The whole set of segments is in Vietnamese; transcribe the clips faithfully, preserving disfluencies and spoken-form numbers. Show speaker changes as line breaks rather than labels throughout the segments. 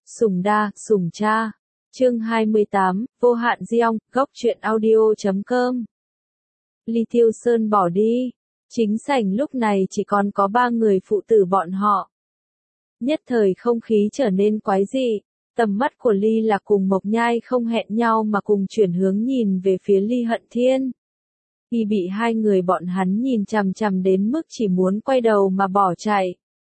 Sùng đa, sùng cha. Chương hai mươi tám, vô hạn Giong, góc truyện audio chấm com. Ly Tiêu Sơn bỏ đi. Chính sảnh lúc này chỉ còn có ba người phụ tử bọn họ. Nhất thời không khí trở nên quái dị. Tầm mắt của Ly Lạc cùng Mộc Nhai không hẹn nhau mà cùng chuyển hướng nhìn về phía Ly Hận Thiên. Y bị hai người bọn hắn nhìn chằm chằm đến mức chỉ muốn quay đầu mà bỏ chạy.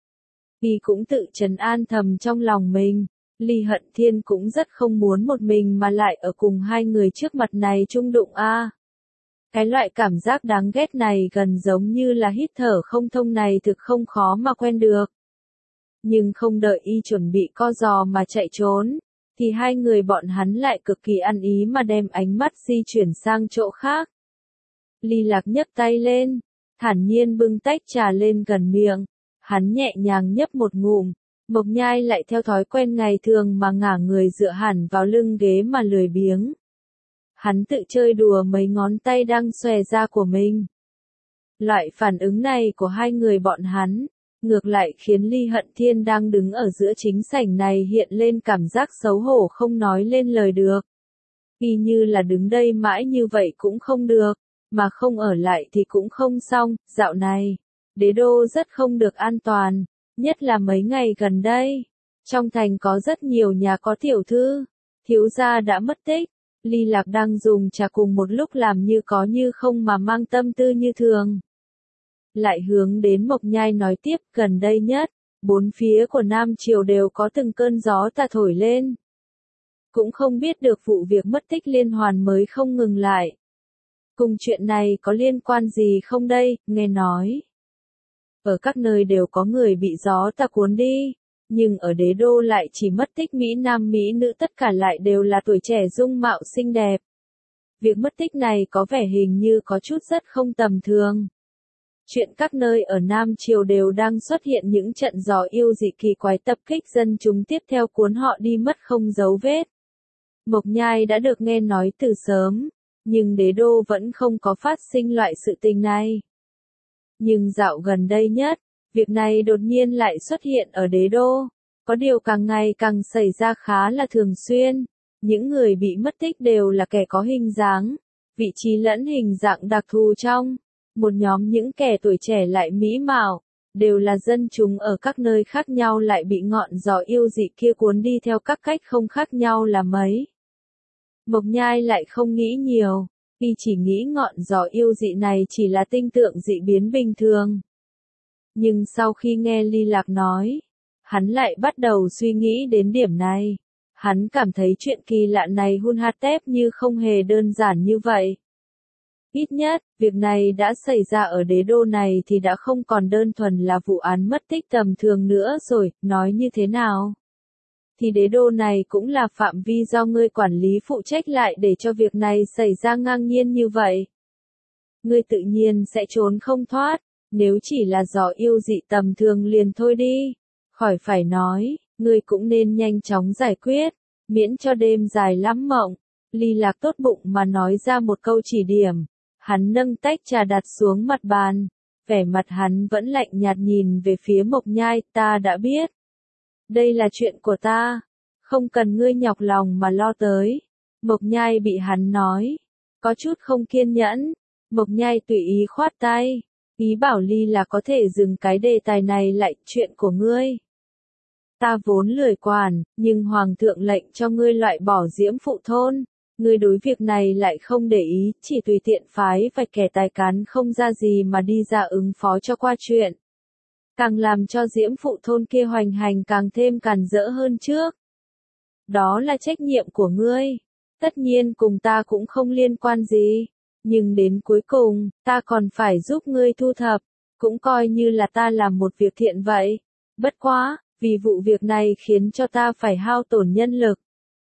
Y cũng tự trấn an thầm trong lòng mình. Ly Hận Thiên cũng rất không muốn một mình mà lại ở cùng hai người trước mặt này chung đụng a. À. Cái loại cảm giác đáng ghét này gần giống như là hít thở không thông này thực không khó mà quen được. Nhưng không đợi y chuẩn bị co giò mà chạy trốn, thì hai người bọn hắn lại cực kỳ ăn ý mà đem ánh mắt di chuyển sang chỗ khác. Ly Lạc nhấc tay lên, thản nhiên bưng tách trà lên gần miệng, hắn nhẹ nhàng nhấp một ngụm. Mộc Nhai lại theo thói quen ngày thường mà ngả người dựa hẳn vào lưng ghế mà lười biếng. Hắn tự chơi đùa mấy ngón tay đang xòe ra của mình. Loại phản ứng này của hai người bọn hắn, ngược lại khiến Ly Hận Thiên đang đứng ở giữa chính sảnh này hiện lên cảm giác xấu hổ không nói lên lời được. Y như là đứng đây mãi như vậy cũng không được, mà không ở lại thì cũng không xong, dạo này, đế đô rất không được an toàn. Nhất là mấy ngày gần đây, trong thành có rất nhiều nhà có tiểu thư, thiếu gia đã mất tích, Ly Lạc đang dùng trà cùng một lúc làm như có như không mà mang tâm tư như thường. Lại hướng đến Mộc Nhai nói tiếp, gần đây nhất, bốn phía của Nam Triều đều có từng cơn gió tà thổi lên. Cũng không biết được vụ việc mất tích liên hoàn mới không ngừng lại. Cùng chuyện này có liên quan gì không đây, nghe nói. Ở các nơi đều có người bị gió tà cuốn đi, nhưng ở đế đô lại chỉ mất tích Mỹ Nam Mỹ nữ tất cả lại đều là tuổi trẻ dung mạo xinh đẹp. Việc mất tích này có vẻ hình như có chút rất không tầm thường. Chuyện các nơi ở Nam Triều đều đang xuất hiện những trận gió yêu dị kỳ quái tập kích dân chúng tiếp theo cuốn họ đi mất không dấu vết. Mộc Nhai đã được nghe nói từ sớm, nhưng đế đô vẫn không có phát sinh loại sự tình này. Nhưng dạo gần đây nhất, việc này đột nhiên lại xuất hiện ở đế đô, có điều càng ngày càng xảy ra khá là thường xuyên, những người bị mất tích đều là kẻ có hình dáng, vị trí lẫn hình dạng đặc thù trong, một nhóm những kẻ tuổi trẻ lại mỹ mạo, đều là dân chúng ở các nơi khác nhau lại bị ngọn gió yêu dị kia cuốn đi theo các cách không khác nhau là mấy. Mộc Nhai lại không nghĩ nhiều. Y chỉ nghĩ ngọn gió yêu dị này chỉ là tinh tượng dị biến bình thường. Nhưng sau khi nghe Ly Lạc nói, hắn lại bắt đầu suy nghĩ đến điểm này. Hắn cảm thấy chuyện kỳ lạ này hun hạt tép như không hề đơn giản như vậy. Ít nhất, việc này đã xảy ra ở đế đô này thì đã không còn đơn thuần là vụ án mất tích tầm thường nữa rồi, nói như thế nào? Thì đế đô này cũng là phạm vi do ngươi quản lý phụ trách lại để cho việc này xảy ra ngang nhiên như vậy. Ngươi tự nhiên sẽ trốn không thoát, nếu chỉ là gió yêu dị tầm thường liền thôi đi. Khỏi phải nói, ngươi cũng nên nhanh chóng giải quyết, miễn cho đêm dài lắm mộng. Ly Lạc tốt bụng mà nói ra một câu chỉ điểm, hắn nâng tách trà đặt xuống mặt bàn, vẻ mặt hắn vẫn lạnh nhạt nhìn về phía Mộc Nhai, ta đã biết. Đây là chuyện của ta, không cần ngươi nhọc lòng mà lo tới. Mộc Nhai bị hắn nói, có chút không kiên nhẫn. Mộc Nhai tùy ý khoát tay, ý bảo Ly là có thể dừng cái đề tài này lại, chuyện của ngươi. Ta vốn lười quản, nhưng Hoàng thượng lệnh cho ngươi loại bỏ Diễm Phụ Thôn. Ngươi đối việc này lại không để ý, chỉ tùy tiện phái vài kẻ tài cán không ra gì mà đi ra ứng phó cho qua chuyện. Càng làm cho Diễm Phụ Thôn kia hoành hành càng thêm càn rỡ hơn trước. Đó là trách nhiệm của ngươi. Tất nhiên cùng ta cũng không liên quan gì. Nhưng đến cuối cùng, ta còn phải giúp ngươi thu thập. Cũng coi như là ta làm một việc thiện vậy. Bất quá, vì vụ việc này khiến cho ta phải hao tổn nhân lực.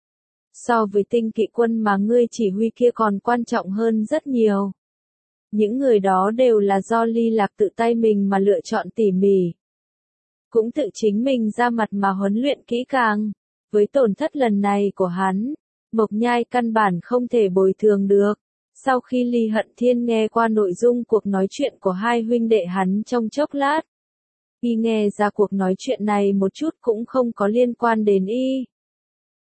So với tinh kỵ quân mà ngươi chỉ huy kia còn quan trọng hơn rất nhiều. Những người đó đều là do Ly Lạc tự tay mình mà lựa chọn tỉ mỉ. Cũng tự chính mình ra mặt mà huấn luyện kỹ càng. Với tổn thất lần này của hắn, Mộc Nhai căn bản không thể bồi thường được. Sau khi Ly Hận Thiên nghe qua nội dung cuộc nói chuyện của hai huynh đệ hắn trong chốc lát, y nghe ra cuộc nói chuyện này một chút cũng không có liên quan đến y.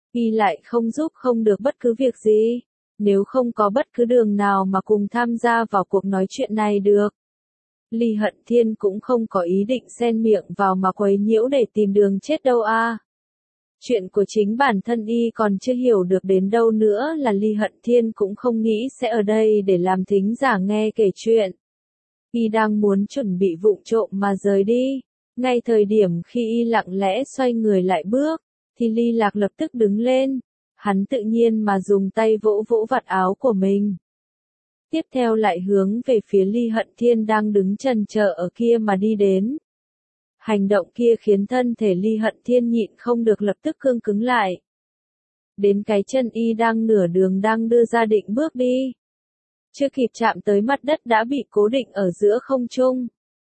Y lại không giúp không được bất cứ việc gì. Nếu không có bất cứ đường nào mà cùng tham gia vào cuộc nói chuyện này được. Ly Hận Thiên cũng không có ý định xen miệng vào mà quấy nhiễu để tìm đường chết đâu a. Chuyện của chính bản thân y còn chưa hiểu được đến đâu nữa là Ly Hận Thiên cũng không nghĩ sẽ ở đây để làm thính giả nghe kể chuyện. Y đang muốn chuẩn bị vụng trộm mà rời đi. Ngay thời điểm khi y lặng lẽ xoay người lại bước, thì Ly Lạc lập tức đứng lên. Hắn tự nhiên mà dùng tay vỗ vỗ vạt áo của mình. Tiếp theo lại hướng về phía Ly Hận Thiên đang đứng chần chờ ở kia mà đi đến. Hành động kia khiến thân thể Ly Hận Thiên nhịn không được lập tức cương cứng lại. Đến cái chân y đang nửa đường đang đưa ra định bước đi. Chưa kịp chạm tới mặt đất đã bị cố định ở giữa không trung.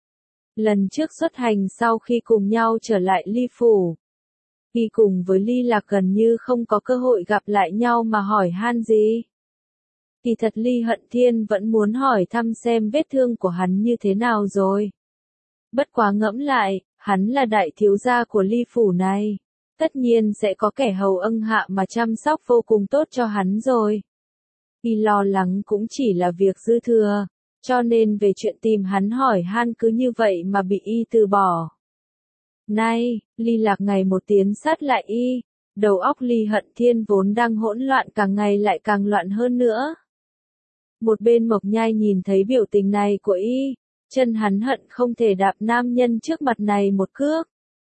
Lần trước xuất hành sau khi cùng nhau trở lại Ly Phủ. Y cùng với Ly Lạc gần như không có cơ hội gặp lại nhau mà hỏi han gì. Kỳ thật Ly Hận Thiên vẫn muốn hỏi thăm xem vết thương của hắn như thế nào rồi. Bất quá ngẫm lại, hắn là đại thiếu gia của Ly Phủ này. Tất nhiên sẽ có kẻ hầu ân hạ mà chăm sóc vô cùng tốt cho hắn rồi. Y lo lắng cũng chỉ là việc dư thừa, cho nên về chuyện tìm hắn hỏi han cứ như vậy mà bị y từ bỏ. Nay, Ly Lạc ngày một tiến sát lại y, đầu óc Ly Hận Thiên vốn đang hỗn loạn càng ngày lại càng loạn hơn nữa. Một bên Mộc Nhai nhìn thấy biểu tình này của y, chân hắn hận không thể đạp nam nhân trước mặt này một cước.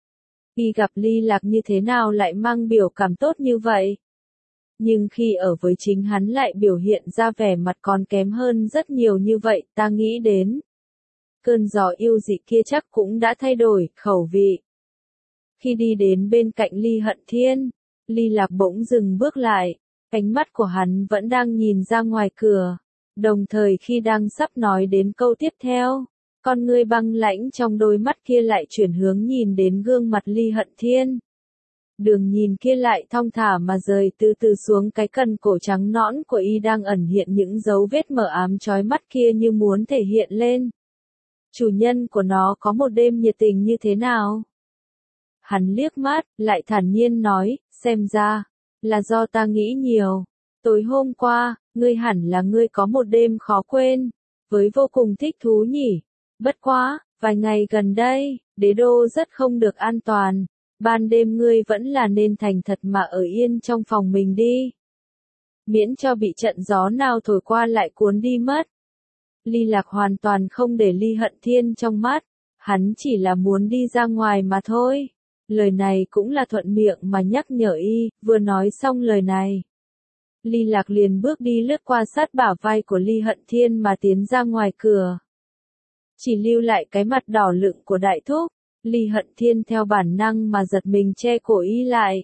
Y gặp Ly Lạc như thế nào lại mang biểu cảm tốt như vậy? Nhưng khi ở với chính hắn lại biểu hiện ra vẻ mặt còn kém hơn rất nhiều như vậy, ta nghĩ đến. Cơn gió yêu dị kia chắc cũng đã thay đổi khẩu vị. Khi đi đến bên cạnh Ly Hận Thiên, Ly Lạc bỗng dừng bước lại, ánh mắt của hắn vẫn đang nhìn ra ngoài cửa. Đồng thời khi đang sắp nói đến câu tiếp theo, con ngươi băng lãnh trong đôi mắt kia lại chuyển hướng nhìn đến gương mặt Ly Hận Thiên. Đường nhìn kia lại thong thả mà rời từ từ xuống cái cần cổ trắng nõn của y đang ẩn hiện những dấu vết mờ ám chói mắt kia như muốn thể hiện lên. Chủ nhân của nó có một đêm nhiệt tình như thế nào? Hắn liếc mắt, lại thản nhiên nói, xem ra, là do ta nghĩ nhiều. Tối hôm qua, ngươi hẳn là ngươi có một đêm khó quên, với vô cùng thích thú nhỉ. Bất quá, vài ngày gần đây, đế đô rất không được an toàn. Ban đêm ngươi vẫn là nên thành thật mà ở yên trong phòng mình đi. Miễn cho bị trận gió nào thổi qua lại cuốn đi mất. Ly Lạc hoàn toàn không để Ly Hận Thiên trong mắt. Hắn chỉ là muốn đi ra ngoài mà thôi. Lời này cũng là thuận miệng mà nhắc nhở y, vừa nói xong lời này. Ly Lạc liền bước đi lướt qua sát bả vai của Ly Hận Thiên mà tiến ra ngoài cửa. Chỉ lưu lại cái mặt đỏ lựng của đại thúc. Ly Hận Thiên theo bản năng mà giật mình che cổ y lại.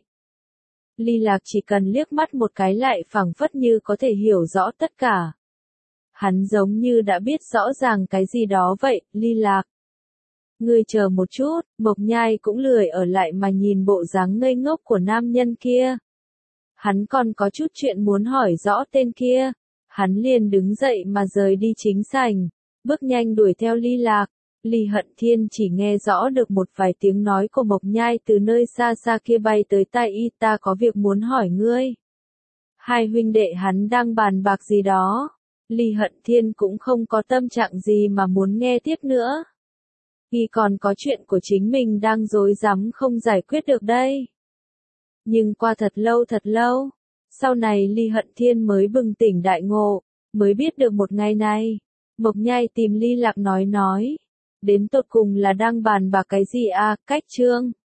Ly Lạc chỉ cần liếc mắt một cái lại phảng phất như có thể hiểu rõ tất cả. Hắn giống như đã biết rõ ràng cái gì đó vậy, Ly Lạc. Ngươi chờ một chút, Mộc Nhai cũng lười ở lại mà nhìn bộ dáng ngây ngốc của nam nhân kia. Hắn còn có chút chuyện muốn hỏi rõ tên kia. Hắn liền đứng dậy mà rời đi chính sảnh, bước nhanh đuổi theo Ly Lạc. Ly Hận Thiên chỉ nghe rõ được một vài tiếng nói của Mộc Nhai từ nơi xa xa kia bay tới tai y, ta có việc muốn hỏi ngươi. Hai huynh đệ hắn đang bàn bạc gì đó. Ly Hận Thiên cũng không có tâm trạng gì mà muốn nghe tiếp nữa. Y còn có chuyện của chính mình đang rối rắm không giải quyết được đây. Nhưng qua thật lâu thật lâu, sau này Ly Hận Thiên mới bừng tỉnh đại ngộ, mới biết được một ngày này, Mộc Nhai tìm Ly Lạc nói nói. Đến tột cùng là đang bàn bạc cái gì à, cách chương.